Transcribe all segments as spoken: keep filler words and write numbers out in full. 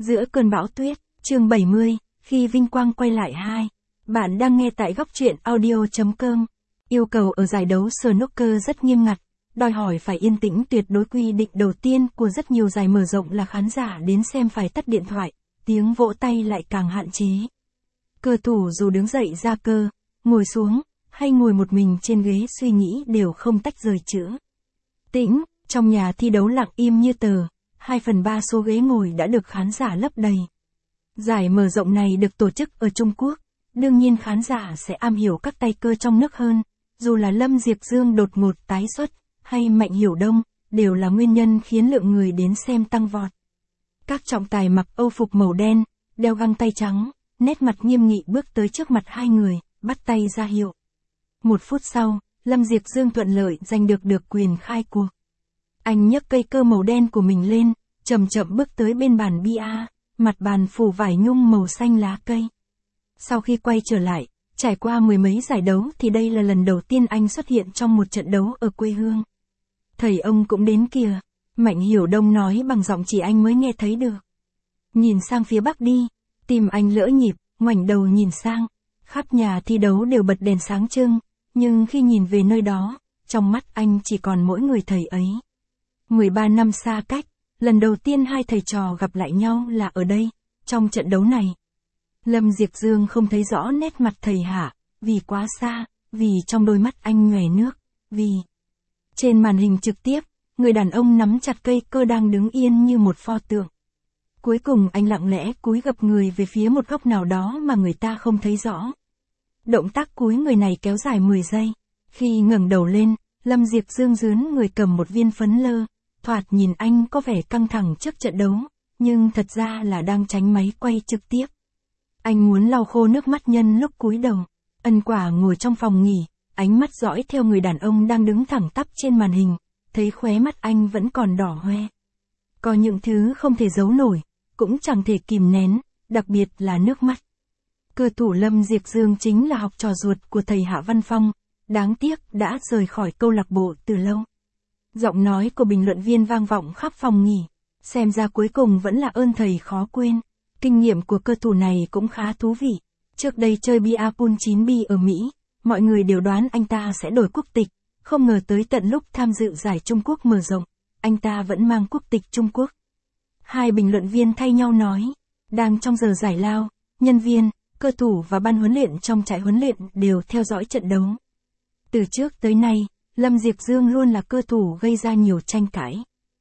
Giữa cơn bão tuyết, chương bảy mươi, khi vinh quang quay lại hai. Bạn đang nghe tại góc truyện audio chấm com. Yêu cầu ở giải đấu snooker rất nghiêm ngặt, đòi hỏi phải yên tĩnh tuyệt đối. Quy định đầu tiên của rất nhiều giải mở rộng là khán giả đến xem phải tắt điện thoại, tiếng vỗ tay lại càng hạn chế. Cờ thủ dù đứng dậy ra cơ, ngồi xuống, hay ngồi một mình trên ghế suy nghĩ đều không tách rời chữ. Tĩnh, trong nhà thi đấu lặng im như tờ, hai phần ba số ghế ngồi đã được khán giả lấp đầy. Giải mở rộng này được tổ chức ở Trung Quốc, đương nhiên khán giả sẽ am hiểu các tay cơ trong nước hơn, dù là Lâm Diệp Dương đột ngột tái xuất, hay Mạnh Hiểu Đông, đều là nguyên nhân khiến lượng người đến xem tăng vọt. Các trọng tài mặc âu phục màu đen, đeo găng tay trắng, nét mặt nghiêm nghị bước tới trước mặt hai người, bắt tay ra hiệu. Một phút sau, Lâm Diệp Dương thuận lợi giành được được quyền khai cuộc. Anh nhấc cây cơ màu đen của mình lên, chậm chậm bước tới bên bàn bia, mặt bàn phủ vải nhung màu xanh lá cây. Sau khi quay trở lại, trải qua mười mấy giải đấu thì đây là lần đầu tiên anh xuất hiện trong một trận đấu ở quê hương. Thầy ông cũng đến kìa, Mạnh Hiểu Đông nói bằng giọng chỉ anh mới nghe thấy được. Nhìn sang phía bắc đi, tim anh lỡ nhịp, ngoảnh đầu nhìn sang, khắp nhà thi đấu đều bật đèn sáng trưng, nhưng khi nhìn về nơi đó, trong mắt anh chỉ còn mỗi người thầy ấy. mười ba năm xa cách, lần đầu tiên hai thầy trò gặp lại nhau là ở đây, trong trận đấu này. Lâm Diệp Dương không thấy rõ nét mặt thầy Hạ, vì quá xa, vì trong đôi mắt anh nhòe nước, vì... Trên màn hình trực tiếp, người đàn ông nắm chặt cây cơ đang đứng yên như một pho tượng. Cuối cùng anh lặng lẽ cúi gập người về phía một góc nào đó mà người ta không thấy rõ. Động tác cúi người này kéo dài mười giây. Khi ngẩng đầu lên, Lâm Diệp Dương dướn người cầm một viên phấn lơ. Thoạt nhìn anh có vẻ căng thẳng trước trận đấu, nhưng thật ra là đang tránh máy quay trực tiếp. Anh muốn lau khô nước mắt nhân lúc cúi đầu. Ân Quả ngồi trong phòng nghỉ, ánh mắt dõi theo người đàn ông đang đứng thẳng tắp trên màn hình, thấy khóe mắt anh vẫn còn đỏ hoe. Có những thứ không thể giấu nổi, cũng chẳng thể kìm nén, đặc biệt là nước mắt. Cờ thủ Lâm Diệp Dương chính là học trò ruột của thầy Hạ Văn Phong, đáng tiếc đã rời khỏi câu lạc bộ từ lâu. Giọng nói của bình luận viên vang vọng khắp phòng nghỉ, xem ra cuối cùng vẫn là ơn thầy khó quên. Kinh nghiệm của cơ thủ này cũng khá thú vị. Trước đây chơi bia pool chín bi ở Mỹ, mọi người đều đoán anh ta sẽ đổi quốc tịch, không ngờ tới tận lúc tham dự giải Trung Quốc mở rộng, anh ta vẫn mang quốc tịch Trung Quốc. Hai bình luận viên thay nhau nói, đang trong giờ giải lao, nhân viên, cơ thủ và ban huấn luyện trong trại huấn luyện đều theo dõi trận đấu. Từ trước tới nay, Lâm Diệp Dương luôn là cơ thủ gây ra nhiều tranh cãi.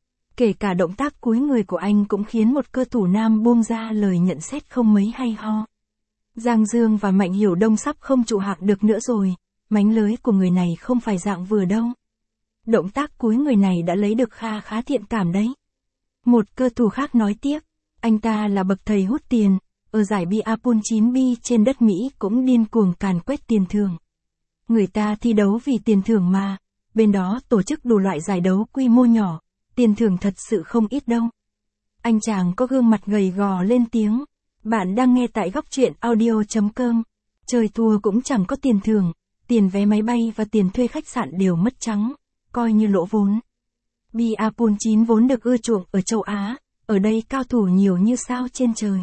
Kể cả động tác cúi người của anh cũng khiến một cơ thủ nam buông ra lời nhận xét không mấy hay ho. Giang Dương và Mạnh Hiểu Đông sắp không trụ hạng được nữa rồi, mánh lới của người này không phải dạng vừa đâu. Động tác cúi người này đã lấy được kha khá thiện cảm đấy. Một cơ thủ khác nói tiếp, anh ta là bậc thầy hút tiền, ở giải bia pool chín bi trên đất Mỹ cũng điên cuồng càn quét tiền thưởng. Người ta thi đấu vì tiền thưởng mà, bên đó tổ chức đủ loại giải đấu quy mô nhỏ, tiền thưởng thật sự không ít đâu. Anh chàng có gương mặt gầy gò lên tiếng, bạn đang nghe tại góc truyện audio chấm com. Chơi thua cũng chẳng có tiền thưởng, tiền vé máy bay và tiền thuê khách sạn đều mất trắng, coi như lỗ vốn. Bia pool chín vốn được ưa chuộng ở châu Á, ở đây cao thủ nhiều như sao trên trời.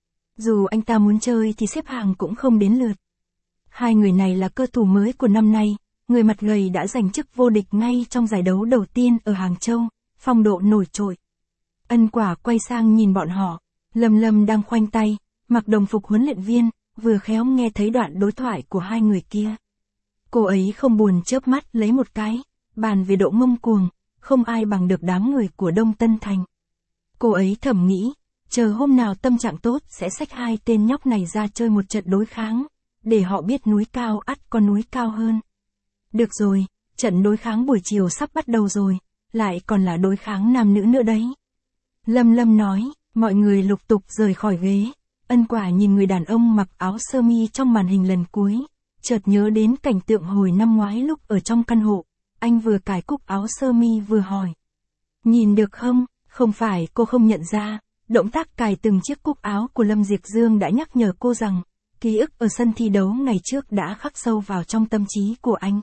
Dù anh ta muốn chơi thì xếp hàng cũng không đến lượt. Hai người này là cơ thủ mới của năm nay, người mặt gầy đã giành chức vô địch ngay trong giải đấu đầu tiên ở Hàng Châu, phong độ nổi trội. Ân Quả quay sang nhìn bọn họ, Lâm Lâm đang khoanh tay, mặc đồng phục huấn luyện viên, vừa khéo nghe thấy đoạn đối thoại của hai người kia. Cô ấy không buồn chớp mắt lấy một cái, bàn về độ ngông cuồng, không ai bằng được đám người của Đông Tân Thành. Cô ấy thầm nghĩ, chờ hôm nào tâm trạng tốt sẽ xách hai tên nhóc này ra chơi một trận đối kháng, để họ biết núi cao ắt có núi cao hơn. Được rồi, trận đối kháng buổi chiều sắp bắt đầu rồi, lại còn là đối kháng nam nữ nữa đấy. Lâm Lâm nói, mọi người lục tục rời khỏi ghế. Ân Quả nhìn người đàn ông mặc áo sơ mi trong màn hình lần cuối, chợt nhớ đến cảnh tượng hồi năm ngoái lúc ở trong căn hộ, anh vừa cài cúc áo sơ mi vừa hỏi. Nhìn được không? Không phải cô không nhận ra, động tác cài từng chiếc cúc áo của Lâm Diệp Dương đã nhắc nhở cô rằng, ký ức ở sân thi đấu ngày trước đã khắc sâu vào trong tâm trí của anh.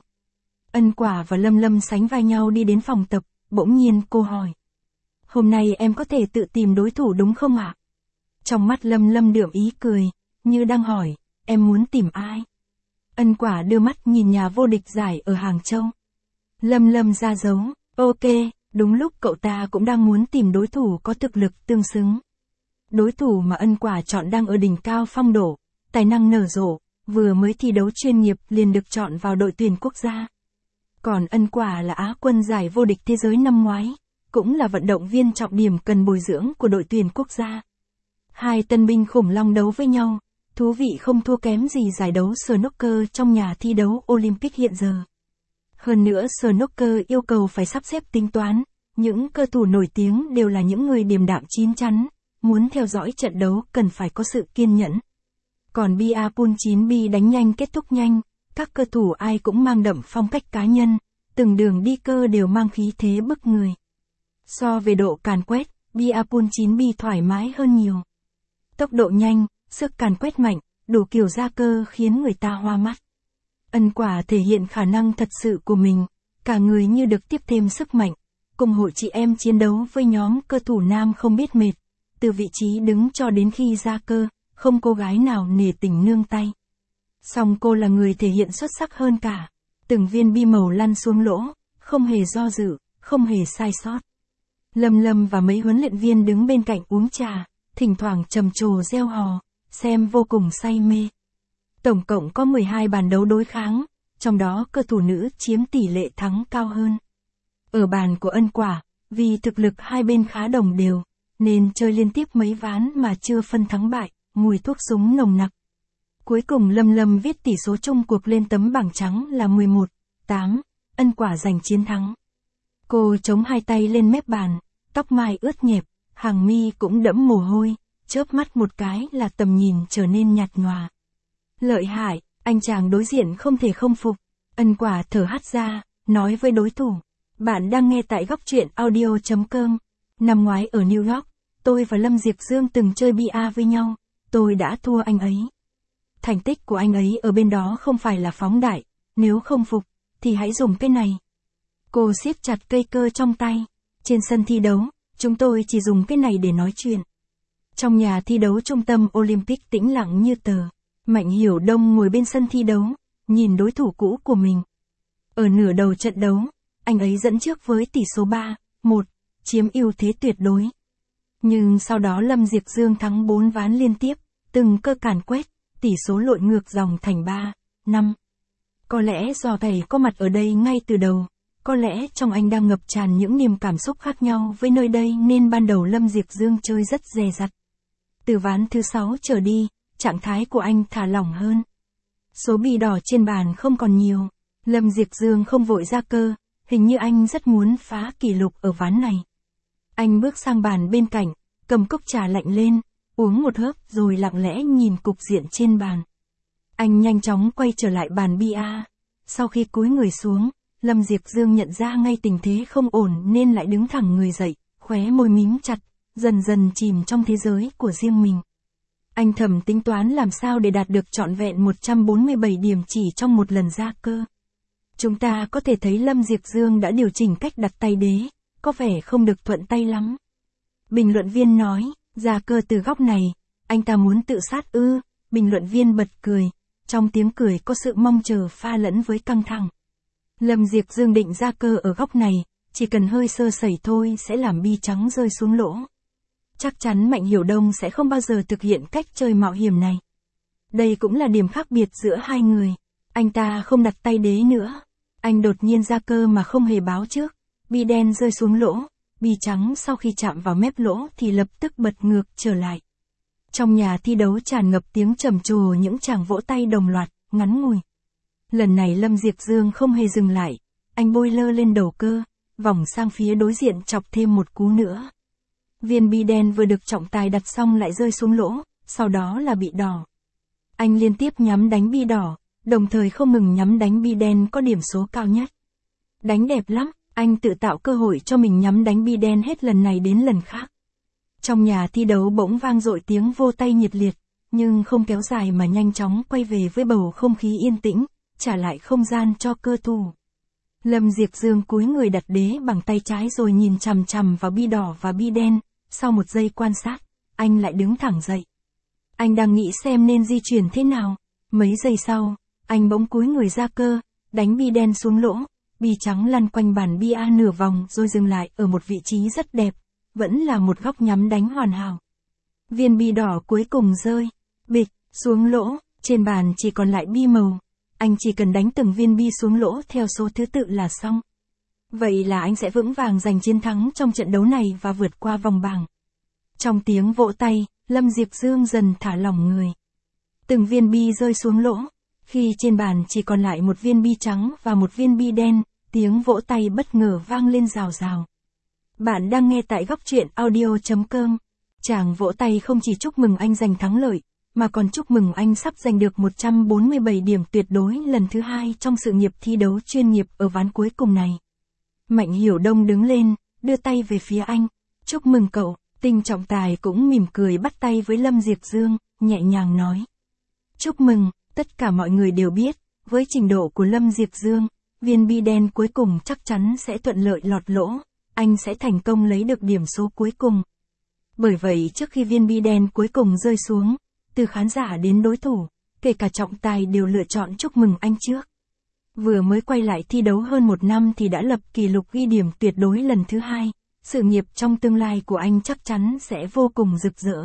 Ân Quả và Lâm Lâm sánh vai nhau đi đến phòng tập, bỗng nhiên cô hỏi. Hôm nay em có thể tự tìm đối thủ đúng không ạ? Trong mắt Lâm Lâm đượm ý cười, như đang hỏi, em muốn tìm ai? Ân Quả đưa mắt nhìn nhà vô địch giải ở Hàng Châu. Lâm Lâm ra dấu, ok, đúng lúc cậu ta cũng đang muốn tìm đối thủ có thực lực tương xứng. Đối thủ mà Ân Quả chọn đang ở đỉnh cao phong độ, tài năng nở rộ, vừa mới thi đấu chuyên nghiệp liền được chọn vào đội tuyển quốc gia. Còn Ân Quả là Á quân giải vô địch thế giới năm ngoái, cũng là vận động viên trọng điểm cần bồi dưỡng của đội tuyển quốc gia. Hai tân binh khủng long đấu với nhau, thú vị không thua kém gì giải đấu snooker trong nhà thi đấu Olympic hiện giờ. Hơn nữa snooker yêu cầu phải sắp xếp tính toán, những cơ thủ nổi tiếng đều là những người điềm đạm chín chắn, muốn theo dõi trận đấu cần phải có sự kiên nhẫn. Còn bia pool chín bi đánh nhanh kết thúc nhanh, các cơ thủ ai cũng mang đậm phong cách cá nhân, từng đường đi cơ đều mang khí thế bức người. So về độ càn quét, bia pool chín bi thoải mái hơn nhiều. Tốc độ nhanh, sức càn quét mạnh, đủ kiểu ra cơ khiến người ta hoa mắt. Ân Quả thể hiện khả năng thật sự của mình, cả người như được tiếp thêm sức mạnh, cùng hội chị em chiến đấu với nhóm cơ thủ nam không biết mệt, từ vị trí đứng cho đến khi ra cơ, không cô gái nào nể tình nương tay. Song cô là người thể hiện xuất sắc hơn cả, từng viên bi màu lăn xuống lỗ, không hề do dự, không hề sai sót. Lâm Lâm và mấy huấn luyện viên đứng bên cạnh uống trà, thỉnh thoảng trầm trồ reo hò, xem vô cùng say mê. Tổng cộng có mười hai bàn đấu đối kháng, trong đó cơ thủ nữ chiếm tỷ lệ thắng cao hơn. Ở bàn của Ân Quả, vì thực lực hai bên khá đồng đều, nên chơi liên tiếp mấy ván mà chưa phân thắng bại, mùi thuốc súng nồng nặc. Cuối cùng Lâm Lâm viết tỷ số chung cuộc lên tấm bảng trắng là mười một tám, Ân Quả giành chiến thắng. Cô chống hai tay lên mép bàn, tóc mai ướt nhẹp, hàng mi cũng đẫm mồ hôi, chớp mắt một cái là tầm nhìn trở nên nhạt nhòa. Lợi hại, anh chàng đối diện không thể không phục. Ân Quả thở hắt ra, nói với đối thủ. Bạn đang nghe tại góc truyện audio chấm com. Năm ngoái ở New York, tôi và Lâm Diệp Dương từng chơi bia với nhau, tôi đã thua anh ấy. Thành tích của anh ấy ở bên đó không phải là phóng đại, nếu không phục, thì hãy dùng cái này. Cô siết chặt cây cơ trong tay. Trên sân thi đấu, chúng tôi chỉ dùng cái này để nói chuyện. Trong nhà thi đấu trung tâm Olympic tĩnh lặng như tờ, Mạnh Hiểu Đông ngồi bên sân thi đấu, nhìn đối thủ cũ của mình. Ở nửa đầu trận đấu, anh ấy dẫn trước với tỷ số ba một, chiếm ưu thế tuyệt đối. Nhưng sau đó Lâm Diệp Dương thắng bốn ván liên tiếp, từng cơ càn quét, tỷ số lội ngược dòng thành ba năm. Có lẽ do thầy có mặt ở đây ngay từ đầu, có lẽ trong anh đang ngập tràn những niềm cảm xúc khác nhau với nơi đây nên ban đầu Lâm Diệp Dương chơi rất dè dặt. Từ ván thứ sáu trở đi, trạng thái của anh thả lỏng hơn. Số bi đỏ trên bàn không còn nhiều, Lâm Diệp Dương không vội ra cơ, hình như anh rất muốn phá kỷ lục ở ván này. Anh bước sang bàn bên cạnh, cầm cốc trà lạnh lên, uống một hớp rồi lặng lẽ nhìn cục diện trên bàn. Anh nhanh chóng quay trở lại bàn bia. Sau khi cúi người xuống, Lâm Diệp Dương nhận ra ngay tình thế không ổn nên lại đứng thẳng người dậy, khóe môi mím chặt, dần dần chìm trong thế giới của riêng mình. Anh thầm tính toán làm sao để đạt được trọn vẹn một trăm bốn mươi bảy điểm chỉ trong một lần ra cơ. Chúng ta có thể thấy Lâm Diệp Dương đã điều chỉnh cách đặt tay đế, có vẻ không được thuận tay lắm. Bình luận viên nói, ra cơ từ góc này, anh ta muốn tự sát ư, bình luận viên bật cười, trong tiếng cười có sự mong chờ pha lẫn với căng thẳng. Lâm Diệp Dương định ra cơ ở góc này, chỉ cần hơi sơ sẩy thôi sẽ làm bi trắng rơi xuống lỗ. Chắc chắn Mạnh Hiểu Đông sẽ không bao giờ thực hiện cách chơi mạo hiểm này. Đây cũng là điểm khác biệt giữa hai người. Anh ta không đặt tay đế nữa. Anh đột nhiên ra cơ mà không hề báo trước. Bi đen rơi xuống lỗ, bi trắng sau khi chạm vào mép lỗ thì lập tức bật ngược trở lại. Trong nhà thi đấu tràn ngập tiếng trầm trồ những tràng vỗ tay đồng loạt, ngắn ngủi. Lần này Lâm Diệp Dương không hề dừng lại. Anh bôi lơ lên đầu cơ, vòng sang phía đối diện chọc thêm một cú nữa. Viên bi đen vừa được trọng tài đặt xong lại rơi xuống lỗ, sau đó là bị đỏ. Anh liên tiếp nhắm đánh bi đỏ, đồng thời không ngừng nhắm đánh bi đen có điểm số cao nhất. Đánh đẹp lắm, anh tự tạo cơ hội cho mình nhắm đánh bi đen hết lần này đến lần khác. Trong nhà thi đấu bỗng vang dội tiếng vô tay nhiệt liệt, nhưng không kéo dài mà nhanh chóng quay về với bầu không khí yên tĩnh, trả lại không gian cho cơ thủ. Lâm Diệp Dương cúi người đặt đế bằng tay trái rồi nhìn chằm chằm vào bi đỏ và bi đen, sau một giây quan sát, anh lại đứng thẳng dậy. Anh đang nghĩ xem nên di chuyển thế nào. Mấy giây sau, anh bỗng cúi người ra cơ, đánh bi đen xuống lỗ, bi trắng lăn quanh bàn bia nửa vòng rồi dừng lại ở một vị trí rất đẹp, vẫn là một góc nhắm đánh hoàn hảo. Viên bi đỏ cuối cùng rơi, bịch, xuống lỗ, trên bàn chỉ còn lại bi màu. Anh chỉ cần đánh từng viên bi xuống lỗ theo số thứ tự là xong. Vậy là anh sẽ vững vàng giành chiến thắng trong trận đấu này và vượt qua vòng bảng. Trong tiếng vỗ tay, Lâm Diệp Dương dần thả lỏng người. Từng viên bi rơi xuống lỗ. Khi trên bàn chỉ còn lại một viên bi trắng và một viên bi đen, tiếng vỗ tay bất ngờ vang lên rào rào. Bạn đang nghe tại góc truyện audio chấm com. Chàng vỗ tay không chỉ chúc mừng anh giành thắng lợi, mà còn chúc mừng anh sắp giành được một trăm bốn mươi bảy điểm tuyệt đối lần thứ hai trong sự nghiệp thi đấu chuyên nghiệp ở ván cuối cùng này. Mạnh Hiểu Đông đứng lên, đưa tay về phía anh. Chúc mừng cậu. Tinh Trọng Tài cũng mỉm cười bắt tay với Lâm Diệp Dương, nhẹ nhàng nói. Chúc mừng, tất cả mọi người đều biết, với trình độ của Lâm Diệp Dương, viên bi đen cuối cùng chắc chắn sẽ thuận lợi lọt lỗ, anh sẽ thành công lấy được điểm số cuối cùng. Bởi vậy trước khi viên bi đen cuối cùng rơi xuống, từ khán giả đến đối thủ, kể cả trọng tài đều lựa chọn chúc mừng anh trước. Vừa mới quay lại thi đấu hơn một năm thì đã lập kỷ lục ghi điểm tuyệt đối lần thứ hai, sự nghiệp trong tương lai của anh chắc chắn sẽ vô cùng rực rỡ.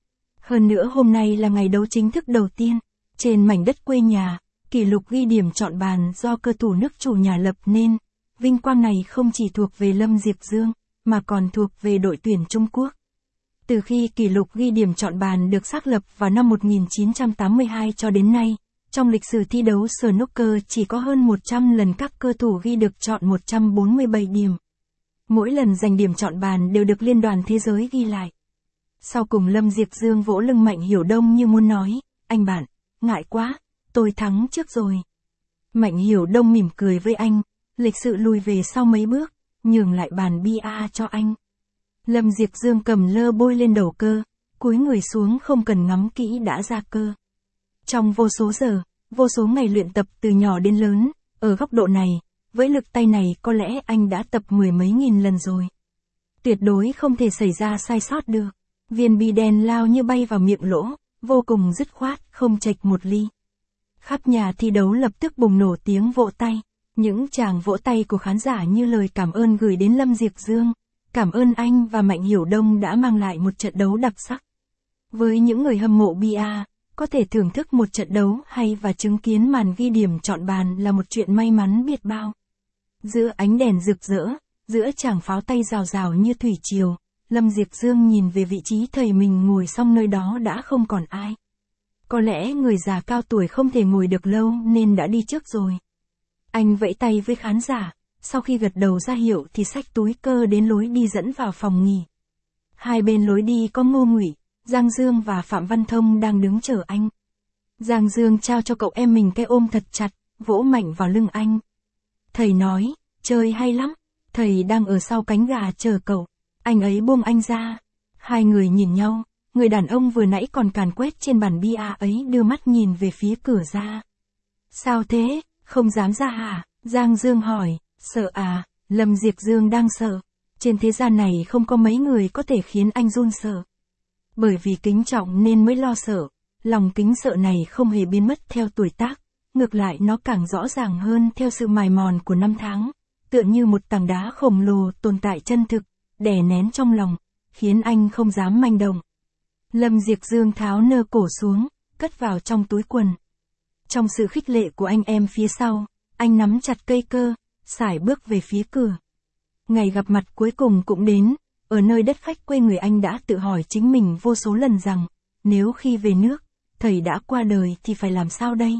Hơn nữa hôm nay là ngày đấu chính thức đầu tiên, trên mảnh đất quê nhà, kỷ lục ghi điểm trọn bàn do cơ thủ nước chủ nhà lập nên, vinh quang này không chỉ thuộc về Lâm Diệp Dương, mà còn thuộc về đội tuyển Trung Quốc. Từ khi kỷ lục ghi điểm trọn bàn được xác lập vào năm một nghìn chín trăm tám mươi hai cho đến nay, trong lịch sử thi đấu snooker chỉ có hơn một trăm lần các cơ thủ ghi được trọn một trăm bốn mươi bảy điểm. Mỗi lần giành điểm trọn bàn đều được Liên đoàn Thế giới ghi lại. Sau cùng Lâm Diệp Dương vỗ lưng Mạnh Hiểu Đông như muốn nói, anh bạn, ngại quá, tôi thắng trước rồi. Mạnh Hiểu Đông mỉm cười với anh, lịch sự lùi về sau mấy bước, nhường lại bàn bia cho anh. Lâm Diệp Dương cầm lơ bôi lên đầu cơ, cúi người xuống không cần ngắm kỹ đã ra cơ. Trong vô số giờ, vô số ngày luyện tập từ nhỏ đến lớn, ở góc độ này, với lực tay này có lẽ anh đã tập mười mấy nghìn lần rồi. Tuyệt đối không thể xảy ra sai sót được. Viên bi đen lao như bay vào miệng lỗ, vô cùng dứt khoát, không chệch một ly. Khắp nhà thi đấu lập tức bùng nổ tiếng vỗ tay. Những tràng vỗ tay của khán giả như lời cảm ơn gửi đến Lâm Diệp Dương. Cảm ơn anh và Mạnh Hiểu Đông đã mang lại một trận đấu đặc sắc. Với những người hâm mộ bia, có thể thưởng thức một trận đấu hay và chứng kiến màn ghi điểm trọn bàn là một chuyện may mắn biết bao. Giữa ánh đèn rực rỡ, giữa tràng pháo tay rào rào như thủy triều, Lâm Diệp Dương nhìn về vị trí thầy mình ngồi xong nơi đó đã không còn ai. Có lẽ người già cao tuổi không thể ngồi được lâu nên đã đi trước rồi. Anh vẫy tay với khán giả, sau khi gật đầu ra hiệu thì xách túi cơ đến lối đi dẫn vào phòng nghỉ. Hai bên lối đi có Ngô Ngụy, Giang Dương và Phạm Văn Thông đang đứng chờ anh. Giang Dương trao cho cậu em mình cái ôm thật chặt, vỗ mạnh vào lưng anh. Thầy nói, chơi hay lắm, thầy đang ở sau cánh gà chờ cậu. Anh ấy buông anh ra. Hai người nhìn nhau, người đàn ông vừa nãy còn càn quét trên bàn bia ấy đưa mắt nhìn về phía cửa ra. Sao thế, không dám ra hả? Giang Dương hỏi, sợ à? Lâm Diệp Dương đang sợ. Trên thế gian này không có mấy người có thể khiến anh run sợ. Bởi vì kính trọng nên mới lo sợ, lòng kính sợ này không hề biến mất theo tuổi tác, ngược lại nó càng rõ ràng hơn theo sự mài mòn của năm tháng, tựa như một tảng đá khổng lồ tồn tại chân thực, đè nén trong lòng, khiến anh không dám manh động. Lâm Diệp Dương tháo nơ cổ xuống, cất vào trong túi quần. Trong sự khích lệ của anh em phía sau, anh nắm chặt cây cơ, sải bước về phía cửa. Ngày gặp mặt cuối cùng cũng đến, ở nơi đất khách quê người anh đã tự hỏi chính mình vô số lần rằng, nếu khi về nước, thầy đã qua đời thì phải làm sao đây?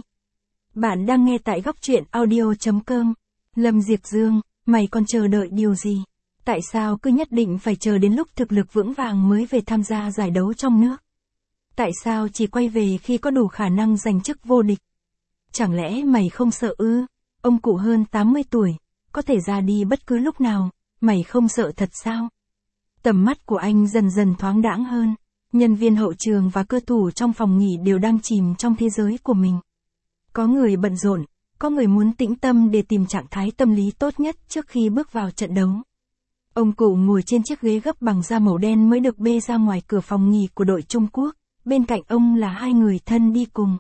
Bạn đang nghe tại góc truyện audio chấm com. Lâm Diệp Dương, mày còn chờ đợi điều gì? Tại sao cứ nhất định phải chờ đến lúc thực lực vững vàng mới về tham gia giải đấu trong nước? Tại sao chỉ quay về khi có đủ khả năng giành chức vô địch? Chẳng lẽ mày không sợ ư? Ông cụ hơn tám mươi tuổi, có thể ra đi bất cứ lúc nào, mày không sợ thật sao? Tầm mắt của anh dần dần thoáng đãng hơn, nhân viên hậu trường và cơ thủ trong phòng nghỉ đều đang chìm trong thế giới của mình. Có người bận rộn, có người muốn tĩnh tâm để tìm trạng thái tâm lý tốt nhất trước khi bước vào trận đấu. Ông cụ ngồi trên chiếc ghế gấp bằng da màu đen mới được bê ra ngoài cửa phòng nghỉ của đội Trung Quốc, bên cạnh ông là hai người thân đi cùng.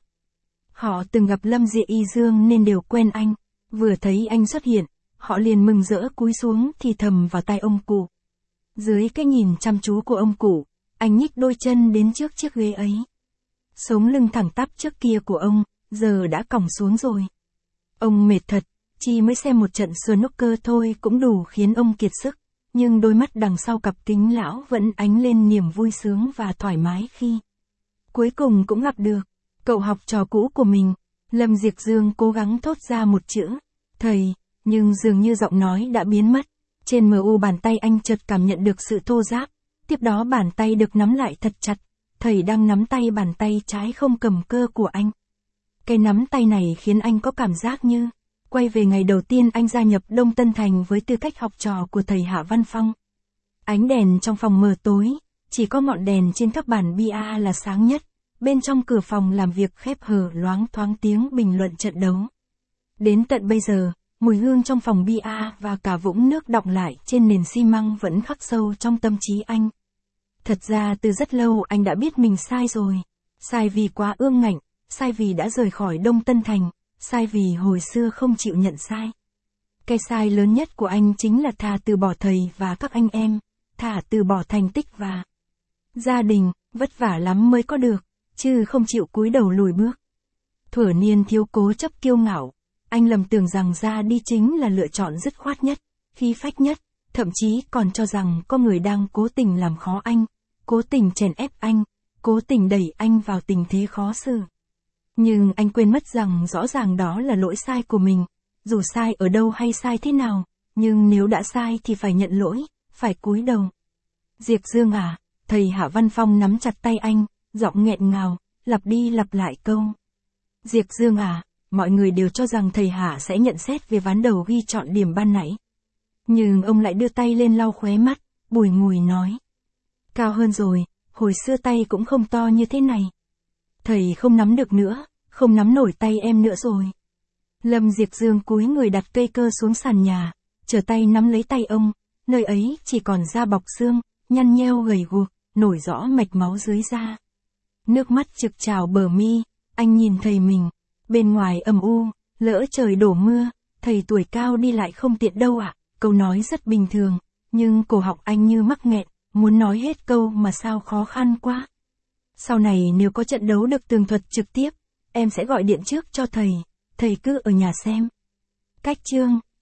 Họ từng gặp Lâm Diệ Y Dương nên đều quen anh, vừa thấy anh xuất hiện, họ liền mừng rỡ cúi xuống thì thầm vào tai ông cụ. Dưới cái nhìn chăm chú của ông cụ, anh nhích đôi chân đến trước chiếc ghế ấy. Sống lưng thẳng tắp trước kia của ông, giờ đã còng xuống rồi. Ông mệt thật, chỉ mới xem một trận snooker thôi cũng đủ khiến ông kiệt sức, nhưng đôi mắt đằng sau cặp kính lão vẫn ánh lên niềm vui sướng và thoải mái khi cuối cùng cũng gặp được cậu học trò cũ của mình. Lâm Diệp Dương cố gắng thốt ra một chữ, thầy, nhưng dường như giọng nói đã biến mất. Trên mờ u bàn tay anh chợt cảm nhận được sự thô ráp, tiếp đó bàn tay được nắm lại thật chặt, thầy đang nắm tay bàn tay trái không cầm cơ của anh. Cái nắm tay này khiến anh có cảm giác như quay về ngày đầu tiên anh gia nhập Đông Tân Thành với tư cách học trò của thầy Hạ Văn Phong. Ánh đèn trong phòng mờ tối, chỉ có ngọn đèn trên các bàn bia là sáng nhất, bên trong cửa phòng làm việc khép hờ loáng thoáng tiếng bình luận trận đấu. Đến tận bây giờ, mùi hương trong phòng bia và cả vũng nước đọng lại trên nền xi măng vẫn khắc sâu trong tâm trí anh. Thật ra từ rất lâu anh đã biết mình sai rồi. Sai vì quá ương ngạnh, sai vì đã rời khỏi Đông Tân Thành, sai vì hồi xưa không chịu nhận sai. Cái sai lớn nhất của anh chính là thà từ bỏ thầy và các anh em, thà từ bỏ thành tích và gia đình, vất vả lắm mới có được, chứ không chịu cúi đầu lùi bước. Thuở niên thiếu cố chấp kiêu ngạo, anh lầm tưởng rằng ra đi chính là lựa chọn dứt khoát nhất, khí phách nhất, thậm chí còn cho rằng có người đang cố tình làm khó anh, cố tình chèn ép anh, cố tình đẩy anh vào tình thế khó xử. Nhưng anh quên mất rằng rõ ràng đó là lỗi sai của mình, dù sai ở đâu hay sai thế nào, nhưng nếu đã sai thì phải nhận lỗi, phải cúi đầu. Diệp Dương à, thầy Hạ Văn Phong nắm chặt tay anh, giọng nghẹn ngào, lặp đi lặp lại câu. Diệp Dương à, mọi người đều cho rằng thầy Hạ sẽ nhận xét về ván đầu ghi chọn điểm ban nãy. Nhưng ông lại đưa tay lên lau khóe mắt, bùi ngùi nói. Cao hơn rồi, hồi xưa tay cũng không to như thế này. Thầy không nắm được nữa, không nắm nổi tay em nữa rồi. Lâm Diệp Dương cúi người đặt cây cơ xuống sàn nhà, trở tay nắm lấy tay ông, nơi ấy chỉ còn da bọc xương, nhăn nheo gầy guộc, nổi rõ mạch máu dưới da. Nước mắt trực trào bờ mi, anh nhìn thầy mình, bên ngoài âm u, lỡ trời đổ mưa, thầy tuổi cao đi lại không tiện đâu ạ. Câu nói rất bình thường, nhưng cổ họng anh như mắc nghẹn, muốn nói hết câu mà sao khó khăn quá. Sau này nếu có trận đấu được tường thuật trực tiếp, em sẽ gọi điện trước cho thầy, thầy cứ ở nhà xem. Cách chương